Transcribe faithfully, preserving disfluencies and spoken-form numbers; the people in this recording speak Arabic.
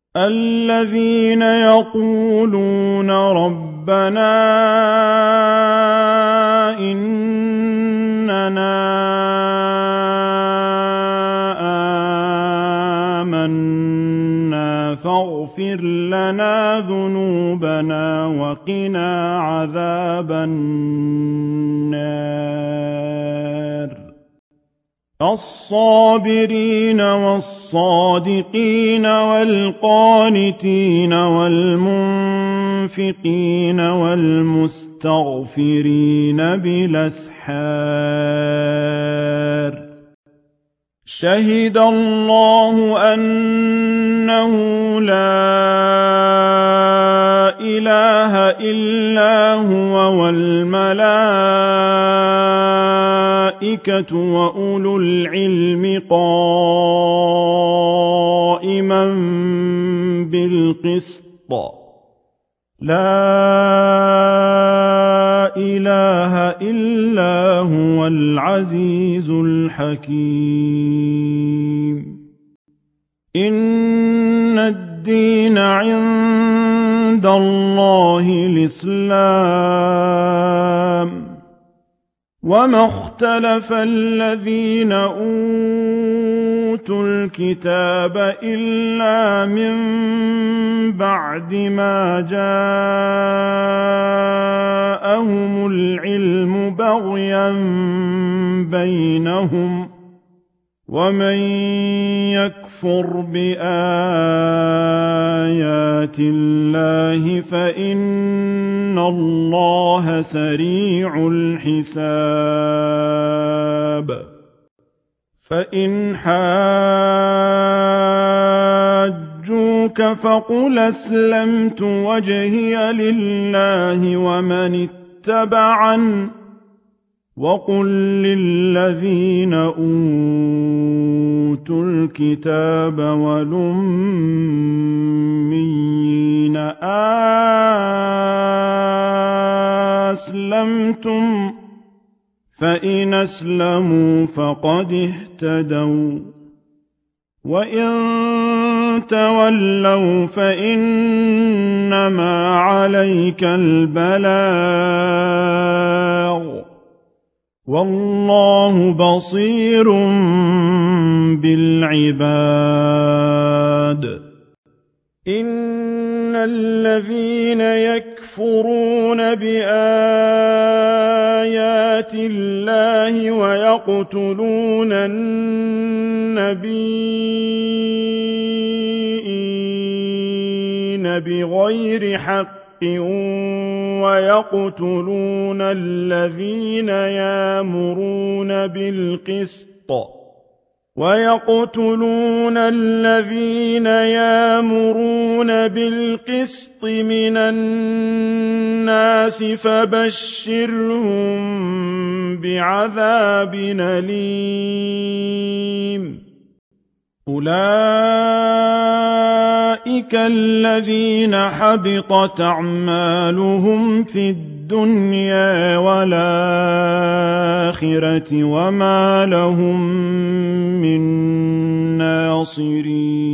الذين يقولون ربنا إننا آمنا فاغفر لنا ذنوبنا وقنا عذاب النار الصابرين والصادقين والقانتين والمنفقين والمستغفرين بالأسحار شهد الله أنه لا إله إلا هو والملائكة وأولو العلم قائما بالقسط لا إله إلا هو العزيز الحكيم إن الدين عند الله الإسلام وما اختلف الذين أوتوا الكتاب إلا من بعد ما جاءهم العلم بغيا بينهم ومن يكفر بآيات الله فإن الله سريع الحساب فإن حاجوك فقل أسلمت وجهي لله ومن اتبعني وقل للذين أوتوا الكتاب والأميين أسلمتم فإن أسلموا فقد اهتدوا وإن تولوا فإنما عليك البلاغ والله بصير بالعباد إن الذين يكفرون بآيات الله ويقتلون النبيين بغير حق ويقتلون الذين يأمرون بالقسط ويقتلون الذين يأمرون بالقسط من الناس فبشرهم بعذاب أليم أولئك الذين حبطت أعمالهم في الدنيا والآخرة وما لهم من ناصرين